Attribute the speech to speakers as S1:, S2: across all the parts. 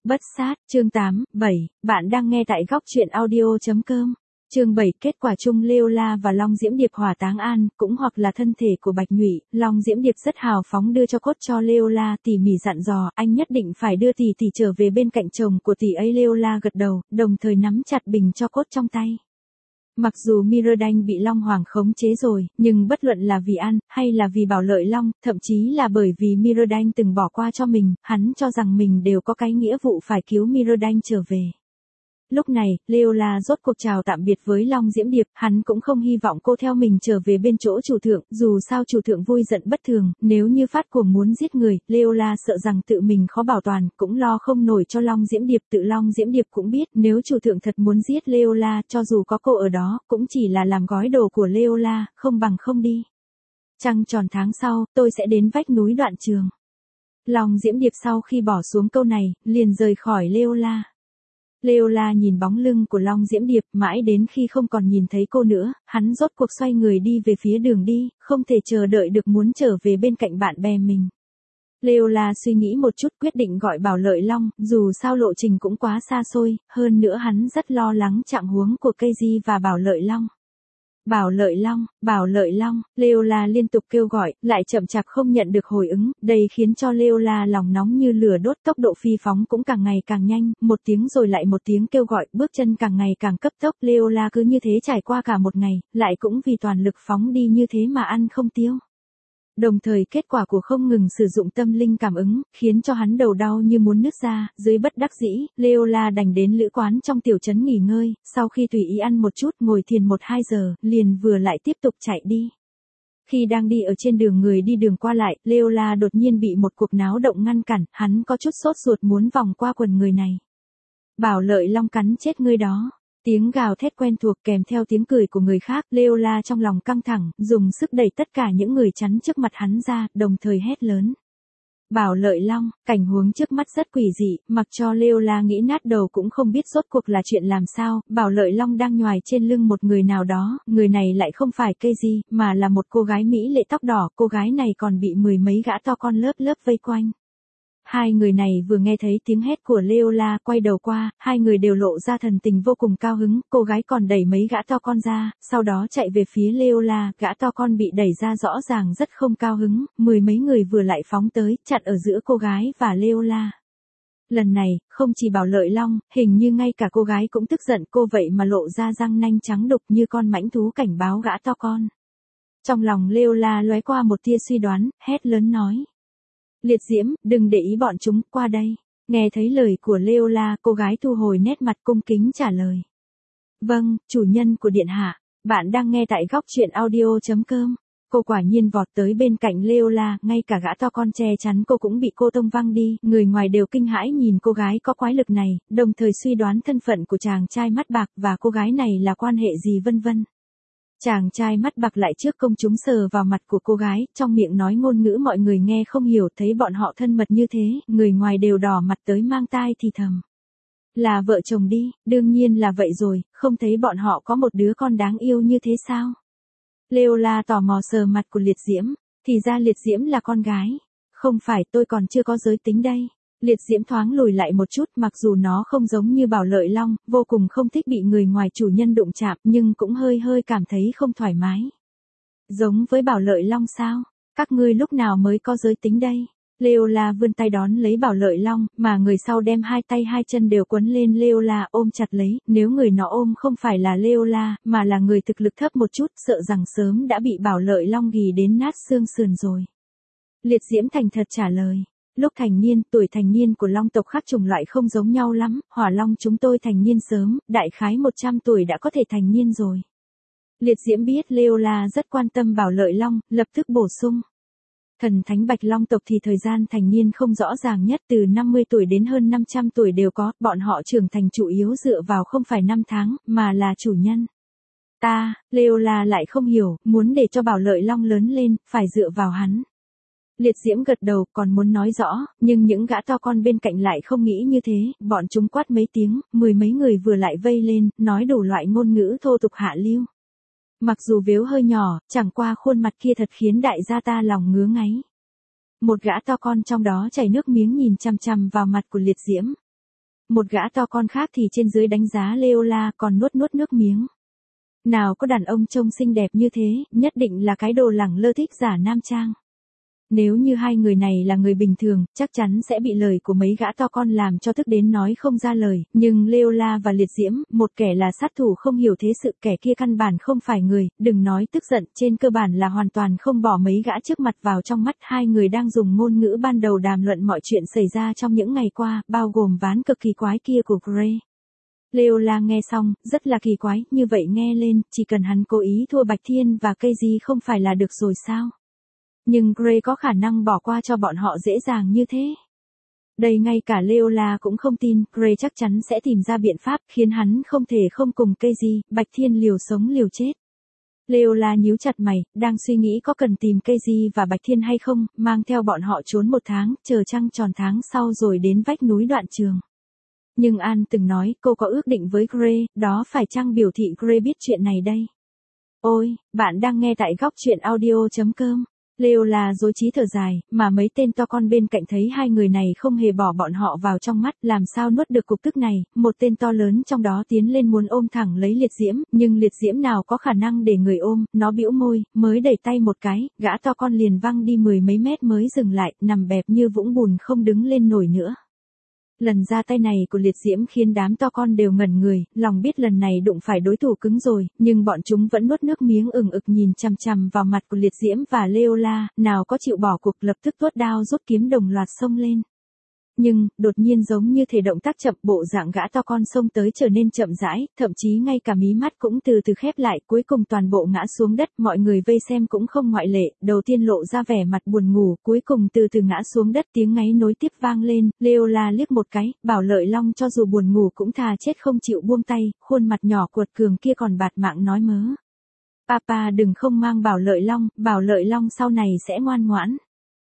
S1: Bất sát, chương 8, 7, bạn đang nghe tại góc truyện audio.com. Chương 7, kết quả chung Leola và Long Diễm Điệp hỏa táng an, cũng hoặc là thân thể của Bạch Nhụy. Long Diễm Điệp rất hào phóng đưa cho cốt cho Leola, tỉ mỉ dặn dò, anh nhất định phải đưa tỷ tỷ trở về bên cạnh chồng của tỷ ấy. Leola gật đầu, đồng thời nắm chặt bình cho cốt trong tay. Mặc dù Mirrodane bị Long Hoàng khống chế rồi, nhưng bất luận là vì ăn, hay là vì bảo lợi Long, thậm chí là bởi vì Mirrodane từng bỏ qua cho mình, hắn cho rằng mình đều có cái nghĩa vụ phải cứu Mirrodane trở về. Lúc này, Leola rốt cuộc chào tạm biệt với Long Diễm Điệp, hắn cũng không hy vọng cô theo mình trở về bên chỗ chủ thượng, dù sao chủ thượng vui giận bất thường, nếu như phát cuồng muốn giết người, Leola sợ rằng tự mình khó bảo toàn, cũng lo không nổi cho Long Diễm Điệp. Tự Long Diễm Điệp cũng biết, nếu chủ thượng thật muốn giết Leola, cho dù có cô ở đó, cũng chỉ là làm gói đồ của Leola, không bằng không đi. Trăng tròn tháng sau, tôi sẽ đến vách núi Đoạn Trường. Long Diễm Điệp sau khi bỏ xuống câu này, liền rời khỏi Leola. Leola nhìn bóng lưng của Long Diễm Điệp, mãi đến khi không còn nhìn thấy cô nữa, hắn rốt cuộc xoay người đi về phía đường đi, không thể chờ đợi được muốn trở về bên cạnh bạn bè mình. Leola suy nghĩ một chút, quyết định gọi Bảo Lợi Long, dù sao lộ trình cũng quá xa xôi, hơn nữa hắn rất lo lắng trạng huống của Keiji và Bảo Lợi Long. Bảo Lợi Long, Leola liên tục kêu gọi, lại chậm chạp không nhận được hồi ứng, đây khiến cho Leola lòng nóng như lửa đốt, tốc độ phi phóng cũng càng ngày càng nhanh, một tiếng rồi lại một tiếng kêu gọi, bước chân càng ngày càng cấp tốc. Leola cứ như thế trải qua cả một ngày, lại cũng vì toàn lực phóng đi như thế mà ăn không tiêu. Đồng thời kết quả của không ngừng sử dụng tâm linh cảm ứng, khiến cho hắn đầu đau như muốn nứt ra, dưới bất đắc dĩ, Leola đành đến lữ quán trong tiểu trấn nghỉ ngơi, sau khi tùy ý ăn một chút, ngồi thiền 1-2 giờ, liền vừa lại tiếp tục chạy đi. Khi đang đi ở trên đường người đi đường qua lại, Leola đột nhiên bị một cuộc náo động ngăn cản, hắn có chút sốt ruột muốn vòng qua quần người này. Bảo Lợi Long cắn chết ngươi đó. Tiếng gào thét quen thuộc kèm theo tiếng cười của người khác, Leola trong lòng căng thẳng, dùng sức đẩy tất cả những người chắn trước mặt hắn ra, đồng thời hét lớn. Bảo Lợi Long, cảnh huống trước mắt rất quỷ dị, mặc cho Leola nghĩ nát đầu cũng không biết rốt cuộc là chuyện làm sao. Bảo Lợi Long đang nhoài trên lưng một người nào đó, người này lại không phải Keiji, mà là một cô gái mỹ lệ tóc đỏ, cô gái này còn bị mười mấy gã to con lớp vây quanh. Hai người này vừa nghe thấy tiếng hét của Leola, quay đầu qua, hai người đều lộ ra thần tình vô cùng cao hứng, cô gái còn đẩy mấy gã to con ra, sau đó chạy về phía Leola, gã to con bị đẩy ra rõ ràng rất không cao hứng, mười mấy người vừa lại phóng tới, chặn ở giữa cô gái và Leola. Lần này, không chỉ Bảo Lợi Long, hình như ngay cả cô gái cũng tức giận, cô vậy mà lộ ra răng nanh trắng đục như con mãnh thú cảnh báo gã to con. Trong lòng Leola lóe qua một tia suy đoán, hét lớn nói. Liệt Diễm, đừng để ý bọn chúng, qua đây. Nghe thấy lời của Leola, cô gái thu hồi nét mặt cung kính trả lời. Vâng, chủ nhân của điện hạ, bạn đang nghe tại góc truyện audio.com. Cô quả nhiên vọt tới bên cạnh Leola, ngay cả gã to con che chắn cô cũng bị cô tông văng đi, người ngoài đều kinh hãi nhìn cô gái có quái lực này, đồng thời suy đoán thân phận của chàng trai mắt bạc và cô gái này là quan hệ gì vân vân. Chàng trai mắt bạc lại trước công chúng sờ vào mặt của cô gái, trong miệng nói ngôn ngữ mọi người nghe không hiểu, thấy bọn họ thân mật như thế, người ngoài đều đỏ mặt tới mang tai thì thầm. Là vợ chồng đi, đương nhiên là vậy rồi, không thấy bọn họ có một đứa con đáng yêu như thế sao? Leola tò mò sờ mặt của Liệt Diễm, thì ra Liệt Diễm là con gái. Không phải, tôi còn chưa có giới tính đây. Liệt Diễm thoáng lùi lại một chút, mặc dù nó không giống như Bảo Lợi Long, vô cùng không thích bị người ngoài chủ nhân đụng chạm, nhưng cũng hơi cảm thấy không thoải mái. Giống với Bảo Lợi Long sao? Các ngươi lúc nào mới có giới tính đây? Leola vươn tay đón lấy Bảo Lợi Long, mà người sau đem hai tay hai chân đều quấn lên Leola ôm chặt lấy, nếu người nó ôm không phải là Leola, mà là người thực lực thấp một chút, sợ rằng sớm đã bị Bảo Lợi Long ghì đến nát xương sườn rồi. Liệt Diễm thành thật trả lời. Lúc thành niên, tuổi thành niên của long tộc khác chủng loại không giống nhau lắm, hỏa long chúng tôi thành niên sớm, đại khái 100 tuổi đã có thể thành niên rồi. Liệt Diễm biết Leola rất quan tâm Bảo Lợi Long, lập tức bổ sung. Thần thánh bạch long tộc thì thời gian thành niên không rõ ràng nhất, từ 50 tuổi đến hơn 500 tuổi đều có, bọn họ trưởng thành chủ yếu dựa vào không phải năm tháng, mà là chủ nhân. Leola lại không hiểu, muốn để cho Bảo Lợi Long lớn lên, phải dựa vào hắn. Liệt Diễm gật đầu, còn muốn nói rõ, nhưng những gã to con bên cạnh lại không nghĩ như thế, bọn chúng quát mấy tiếng, mười mấy người vừa lại vây lên, nói đủ loại ngôn ngữ thô tục hạ lưu. Mặc dù vếu hơi nhỏ, chẳng qua khuôn mặt kia thật khiến đại gia ta lòng ngứa ngáy. Một gã to con trong đó chảy nước miếng nhìn chằm chằm vào mặt của Liệt Diễm. một gã to con khác thì trên dưới đánh giá Leola còn nuốt nuốt nước miếng. Nào có đàn ông trông xinh đẹp như thế, nhất định là cái đồ lẳng lơ thích giả nam trang. Nếu như hai người này là người bình thường, chắc chắn sẽ bị lời của mấy gã to con làm cho tức đến nói không ra lời, nhưng Leola và Liệt Diễm, một kẻ là sát thủ không hiểu thế sự, kẻ kia căn bản không phải người, đừng nói tức giận, trên cơ bản là hoàn toàn không bỏ mấy gã trước mặt vào trong mắt. Hai người đang dùng ngôn ngữ ban đầu đàm luận mọi chuyện xảy ra trong những ngày qua, bao gồm ván cực kỳ quái kia của Gray. Leola nghe xong, rất là kỳ quái, như vậy nghe lên, chỉ cần hắn cố ý thua Bạch Thiên và Casey không phải là được rồi sao? Nhưng Gray có khả năng bỏ qua cho bọn họ dễ dàng như thế. Đây ngay cả Leola cũng không tin, Gray chắc chắn sẽ tìm ra biện pháp khiến hắn không thể không cùng Casey, Bạch Thiên liều sống liều chết. Leola nhíu chặt mày, đang suy nghĩ có cần tìm Casey và Bạch Thiên hay không, mang theo bọn họ trốn 1 tháng, chờ trăng tròn tháng sau rồi đến vách núi Đoạn Trường. Nhưng An từng nói cô có ước định với Gray, đó phải chăng biểu thị Gray biết chuyện này đây? Ôi, bạn đang nghe tại góc truyện audio.com. Leola rối trí thở dài, mà mấy tên to con bên cạnh thấy hai người này không hề bỏ bọn họ vào trong mắt, làm sao nuốt được cục tức này. Một tên to lớn trong đó tiến lên muốn ôm thẳng lấy Liệt Diễm, nhưng Liệt Diễm nào có khả năng để người ôm, nó bĩu môi, mới đẩy tay một cái, gã to con liền văng đi 10 mấy mét mới dừng lại, nằm bẹp như vũng bùn không đứng lên nổi nữa. Lần ra tay này của Liệt Diễm khiến đám to con đều ngẩn người, lòng biết lần này đụng phải đối thủ cứng rồi, nhưng bọn chúng vẫn nuốt nước miếng ừng ực nhìn chằm chằm vào mặt của Liệt Diễm và Leola, nào có chịu bỏ cuộc, lập tức tuốt đao rút kiếm đồng loạt xông lên. Nhưng, đột nhiên giống như thể động tác chậm, bộ dạng gã to con xông tới trở nên chậm rãi, thậm chí ngay cả mí mắt cũng từ từ khép lại, cuối cùng toàn bộ ngã xuống đất, mọi người vây xem cũng không ngoại lệ, đầu tiên lộ ra vẻ mặt buồn ngủ, cuối cùng từ từ ngã xuống đất, tiếng ngáy nối tiếp vang lên, Leola liếc một cái, Bảo Lợi Long cho dù buồn ngủ cũng thà chết không chịu buông tay, khuôn mặt nhỏ cuột cường kia còn bạt mạng nói mớ. Papa đừng không mang Bảo Lợi Long sau này sẽ ngoan ngoãn.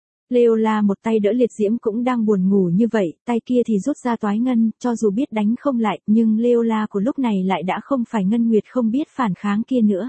S1: Leola một tay đỡ Liệt Diễm cũng đang buồn ngủ như vậy, tay kia thì rút ra toái ngân, cho dù biết đánh không lại, nhưng Leola của lúc này lại đã không phải Ngân Nguyệt không biết phản kháng kia nữa.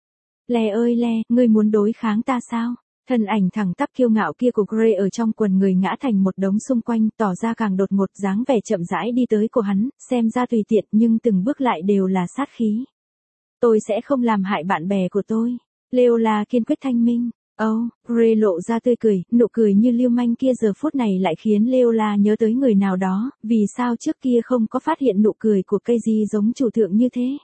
S1: Le ơi le, ngươi muốn đối kháng ta sao? Thân ảnh thẳng tắp kiêu ngạo kia của Gray ở trong quần người ngã thành một đống xung quanh, tỏ ra càng đột ngột, dáng vẻ chậm rãi đi tới của hắn, xem ra tùy tiện nhưng từng bước lại đều là sát khí. Tôi sẽ không làm hại bạn bè của tôi. Leola kiên quyết thanh minh. Gray lộ ra tươi cười, nụ cười như lưu manh kia giờ phút này lại khiến Leola nhớ tới người nào đó, vì sao trước kia không có phát hiện nụ cười của Casey giống chủ thượng như thế.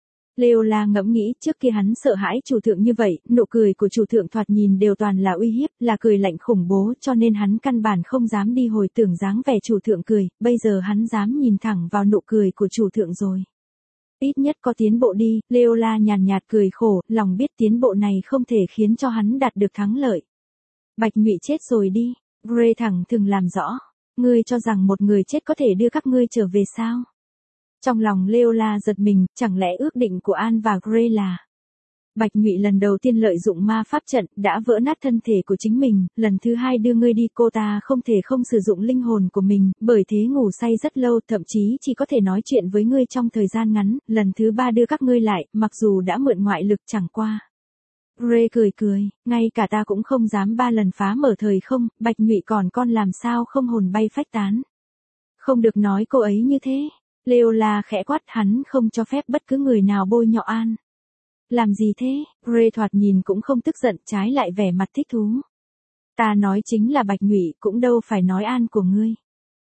S1: Leola ngẫm nghĩ, trước kia hắn sợ hãi chủ thượng như vậy, nụ cười của chủ thượng thoạt nhìn đều toàn là uy hiếp, là cười lạnh khủng bố, cho nên hắn căn bản không dám đi hồi tưởng dáng vẻ chủ thượng cười, bây giờ hắn dám nhìn thẳng vào nụ cười của chủ thượng rồi. Ít nhất có tiến bộ đi, Leola nhàn nhạt cười khổ, lòng biết tiến bộ này không thể khiến cho hắn đạt được thắng lợi. Bạch Nhụy chết rồi đi, Gray thẳng thừng làm rõ, ngươi cho rằng một người chết có thể đưa các ngươi trở về sao? Trong lòng Leola giật mình, chẳng lẽ ước định của An và Gray là Bạch Nhụy lần đầu tiên lợi dụng ma pháp trận, đã vỡ nát thân thể của chính mình, lần thứ hai đưa ngươi đi, cô ta không thể không sử dụng linh hồn của mình, bởi thế ngủ say rất lâu, thậm chí chỉ có thể nói chuyện với ngươi trong thời gian ngắn, lần thứ ba đưa các ngươi lại, mặc dù đã mượn ngoại lực chẳng qua. Gray cười, ngay cả ta cũng không dám 3 lần phá mở thời không, Bạch Nhụy còn con làm sao không hồn bay phách tán. Không được nói cô ấy như thế. Leola khẽ quát, hắn không cho phép bất cứ người nào bôi nhọ An. Làm gì thế? Gray thoạt nhìn cũng không tức giận, trái lại vẻ mặt thích thú. Ta nói chính là Bạch Nhụy, cũng đâu phải nói An của ngươi.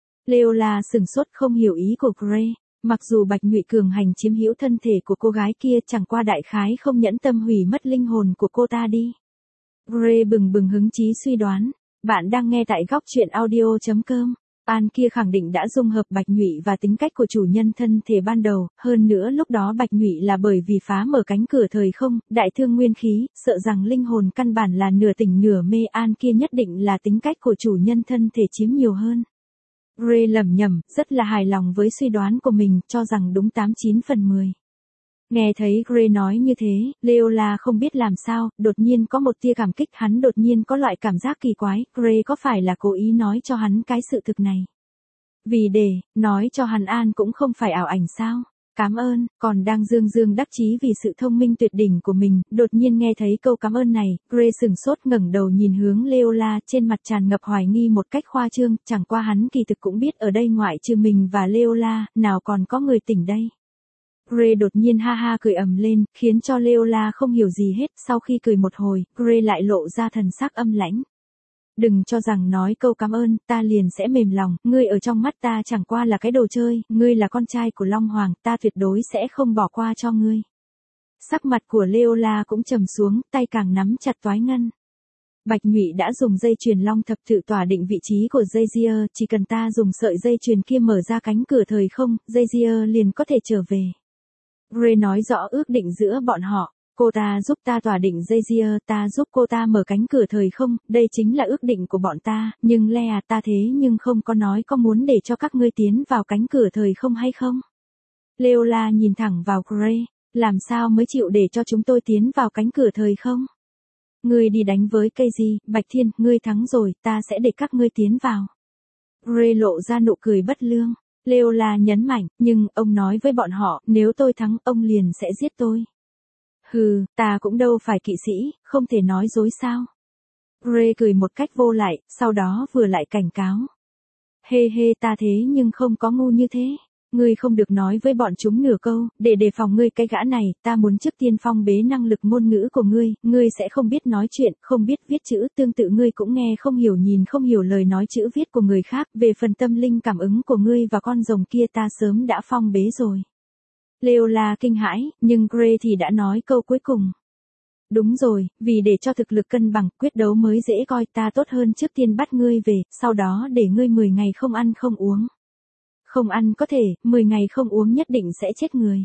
S1: Leola sừng sốt không hiểu ý của Gray. Mặc dù Bạch Nhụy cường hành chiếm hữu thân thể của cô gái kia, chẳng qua đại khái không nhẫn tâm hủy mất linh hồn của cô ta đi. Gray bừng hứng chí suy đoán. Bạn đang nghe tại góc truyện audio.com. An kia khẳng định đã dung hợp Bạch Nhụy và tính cách của chủ nhân thân thể ban đầu, hơn nữa lúc đó Bạch Nhụy là bởi vì phá mở cánh cửa thời không, đại thương nguyên khí, sợ rằng linh hồn căn bản là nửa tỉnh nửa mê, An kia nhất định là tính cách của chủ nhân thân thể chiếm nhiều hơn. Gray lẩm nhẩm, rất là hài lòng với suy đoán của mình, cho rằng đúng 89 phần 10. Nghe thấy Gray nói như thế, Leola không biết làm sao, đột nhiên có một tia cảm kích, hắn đột nhiên có loại cảm giác kỳ quái, Gray có phải là cố ý nói cho hắn cái sự thực này? Vì để, nói cho hắn An cũng không phải ảo ảnh sao? Cảm ơn, còn đang dương dương đắc chí vì sự thông minh tuyệt đỉnh của mình, đột nhiên nghe thấy câu cảm ơn này, Gray sửng sốt ngẩng đầu nhìn hướng Leola, trên mặt tràn ngập hoài nghi một cách khoa trương, chẳng qua hắn kỳ thực cũng biết ở đây ngoại trừ mình và Leola, nào còn có người tỉnh đây. Gray đột nhiên ha ha cười ầm lên, khiến cho Leola không hiểu gì hết, sau khi cười một hồi, Gray lại lộ ra thần sắc âm lãnh. Đừng cho rằng nói câu cảm ơn, ta liền sẽ mềm lòng, ngươi ở trong mắt ta chẳng qua là cái đồ chơi, ngươi là con trai của Long Hoàng, ta tuyệt đối sẽ không bỏ qua cho ngươi. Sắc mặt của Leola cũng trầm xuống, tay càng nắm chặt toái ngân. Bạch Nhụy đã dùng dây chuyền long thập tự tỏa định vị trí của Jaeger, chỉ cần ta dùng sợi dây chuyền kia mở ra cánh cửa thời không, Jaeger liền có thể trở về. Gray nói rõ ước định giữa bọn họ. Cô ta giúp ta tỏa định Jaeger, ta giúp cô ta mở cánh cửa thời không, đây chính là ước định của bọn ta, nhưng Lea ta thế nhưng không có nói có muốn để cho các ngươi tiến vào cánh cửa thời không hay không. Leola nhìn thẳng vào Gray, làm sao mới chịu để cho chúng tôi tiến vào cánh cửa thời không? Ngươi đi đánh với cây gì, Bạch Thiên, ngươi thắng rồi, ta sẽ để các ngươi tiến vào. Gray lộ ra nụ cười bất lương. Leola nhấn mạnh, nhưng ông nói với bọn họ, nếu tôi thắng, ông liền sẽ giết tôi. Hừ, ta cũng đâu phải kỵ sĩ, không thể nói dối sao. Gray cười một cách vô lại, sau đó vừa lại cảnh cáo. Hê hê ta thế nhưng không có ngu như thế. Ngươi không được nói với bọn chúng nửa câu, để đề phòng ngươi cái gã này, ta muốn trước tiên phong bế năng lực ngôn ngữ của ngươi sẽ không biết nói chuyện, không biết viết chữ, tương tự ngươi cũng nghe không hiểu nhìn không hiểu lời nói chữ viết của người khác, về phần tâm linh cảm ứng của ngươi và con rồng kia ta sớm đã phong bế rồi. Leola kinh hãi, nhưng Gray thì đã nói câu cuối cùng. Đúng rồi, vì để cho thực lực cân bằng, quyết đấu mới dễ coi, ta tốt hơn trước tiên bắt ngươi về, sau đó để ngươi 10 ngày không ăn không uống. Không ăn có thể, 10 ngày không uống nhất định sẽ chết người.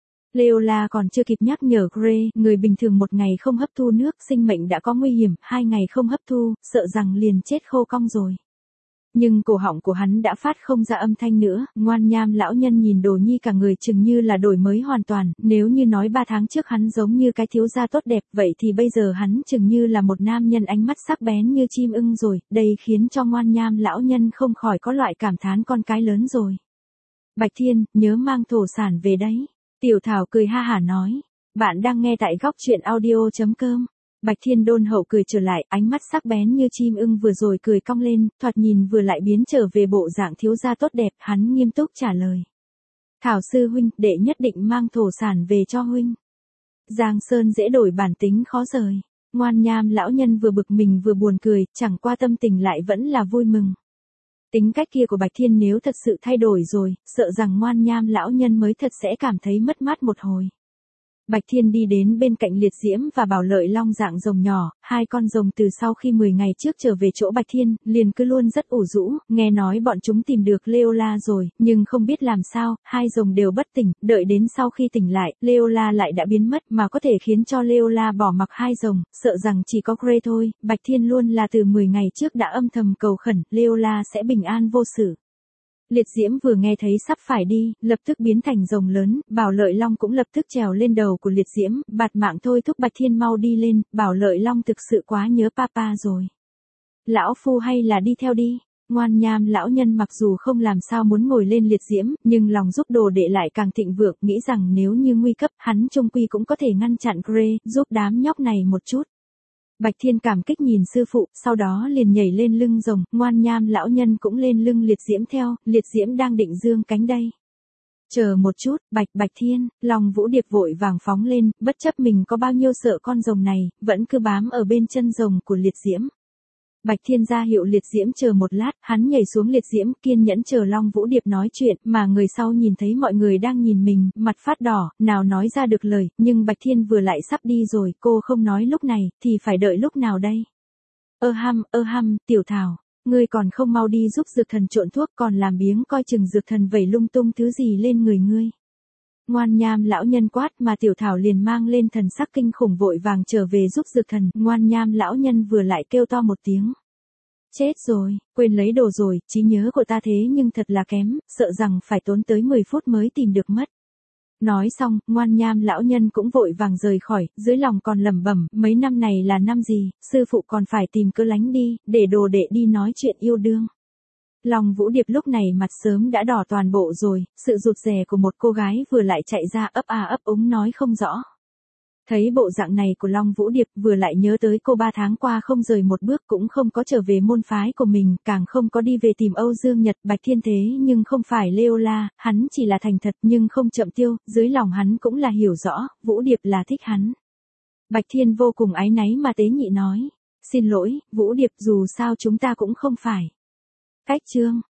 S1: Leola còn chưa kịp nhắc nhở Gray, người bình thường 1 ngày không hấp thu nước, sinh mệnh đã có nguy hiểm, 2 ngày không hấp thu, sợ rằng liền chết khô cong rồi. Nhưng cổ họng của hắn đã phát không ra âm thanh nữa, Ngoan Nham lão nhân nhìn Đồ Nhi cả người chừng như là đổi mới hoàn toàn, nếu như nói 3 tháng trước hắn giống như cái thiếu gia tốt đẹp, vậy thì bây giờ hắn chừng như là một nam nhân ánh mắt sắc bén như chim ưng rồi, đây khiến cho Ngoan Nham lão nhân không khỏi có loại cảm thán con cái lớn rồi. Bạch Thiên, nhớ mang thổ sản về đấy. Tiểu Thảo cười ha hả nói, bạn đang nghe tại góc truyện audio.com. Bạch Thiên đôn hậu cười trở lại, ánh mắt sắc bén như chim ưng vừa rồi cười cong lên, thoạt nhìn vừa lại biến trở về bộ dạng thiếu gia tốt đẹp, hắn nghiêm túc trả lời. Thảo sư huynh, đệ nhất định mang thổ sản về cho huynh. Giang Sơn dễ đổi bản tính khó rời. Ngoan Nham lão nhân vừa bực mình vừa buồn cười, chẳng qua tâm tình lại vẫn là vui mừng. Tính cách kia của Bạch Thiên nếu thật sự thay đổi rồi, sợ rằng Ngoan Nham lão nhân mới thật sẽ cảm thấy mất mát một hồi. Bạch Thiên đi đến bên cạnh Liệt Diễm và Bảo Lợi Long dạng rồng nhỏ, 2 con rồng từ sau khi 10 ngày trước trở về chỗ Bạch Thiên, liền cứ luôn rất ủ rũ, nghe nói bọn chúng tìm được Leola rồi, nhưng không biết làm sao, 2 rồng đều bất tỉnh, đợi đến sau khi tỉnh lại, Leola lại đã biến mất mà có thể khiến cho Leola bỏ mặc 2 rồng, sợ rằng chỉ có Gray thôi, Bạch Thiên luôn là từ 10 ngày trước đã âm thầm cầu khẩn, Leola sẽ bình an vô sự. Liệt Diễm vừa nghe thấy sắp phải đi, lập tức biến thành rồng lớn, Bảo Lợi Long cũng lập tức trèo lên đầu của Liệt Diễm, bạt mạng thôi thúc Bạch Thiên mau đi lên, Bảo Lợi Long thực sự quá nhớ papa rồi. Lão phu hay là đi theo đi. Ngoan Nham lão nhân mặc dù không làm sao muốn ngồi lên Liệt Diễm, nhưng lòng giúp đồ đệ lại càng thịnh vượng, nghĩ rằng nếu như nguy cấp, hắn chung quy cũng có thể ngăn chặn Gray, giúp đám nhóc này một chút. Bạch Thiên cảm kích nhìn sư phụ, sau đó liền nhảy lên lưng rồng, Ngoan Nham lão nhân cũng lên lưng Liệt Diễm theo, Liệt Diễm đang định dương cánh đây. Chờ một chút, Bạch Thiên, Long Vũ Điệp vội vàng phóng lên, bất chấp mình có bao nhiêu sợ con rồng này, vẫn cứ bám ở bên chân rồng của Liệt Diễm. Bạch Thiên ra hiệu Liệt Diễm chờ một lát, hắn nhảy xuống Liệt Diễm, kiên nhẫn chờ Long Vũ Điệp nói chuyện, mà người sau nhìn thấy mọi người đang nhìn mình, mặt phát đỏ, nào nói ra được lời, nhưng Bạch Thiên vừa lại sắp đi rồi, cô không nói lúc này, thì phải đợi lúc nào đây? Tiểu Thảo, ngươi còn không mau đi giúp Dược Thần trộn thuốc, còn làm biếng coi chừng Dược Thần vẩy lung tung thứ gì lên người ngươi. Ngoan Nham lão nhân quát mà Tiểu Thảo liền mang lên thần sắc kinh khủng vội vàng trở về giúp Dược Thần, Ngoan Nham lão nhân vừa lại kêu to một tiếng. Chết rồi, quên lấy đồ rồi, trí nhớ của ta thế nhưng thật là kém, sợ rằng phải tốn tới 10 phút mới tìm được mất. Nói xong, Ngoan Nham lão nhân cũng vội vàng rời khỏi, dưới lòng còn lẩm bẩm, mấy năm này là năm gì, sư phụ còn phải tìm cớ lánh đi, để đồ đệ đi nói chuyện yêu đương. Long Vũ Điệp lúc này mặt sớm đã đỏ toàn bộ rồi, sự rụt rè của một cô gái vừa lại chạy ra ấp à ấp úng nói không rõ. Thấy bộ dạng này của Long Vũ Điệp vừa lại nhớ tới cô 3 tháng qua không rời một bước cũng không có trở về môn phái của mình, càng không có đi về tìm Âu Dương Nhật Bạch Thiên thế nhưng không phải Leola, hắn chỉ là thành thật nhưng không chậm tiêu, dưới lòng hắn cũng là hiểu rõ, Vũ Điệp là thích hắn. Bạch Thiên vô cùng áy náy mà tế nhị nói, xin lỗi, Vũ Điệp dù sao chúng ta cũng không phải. Cách chương.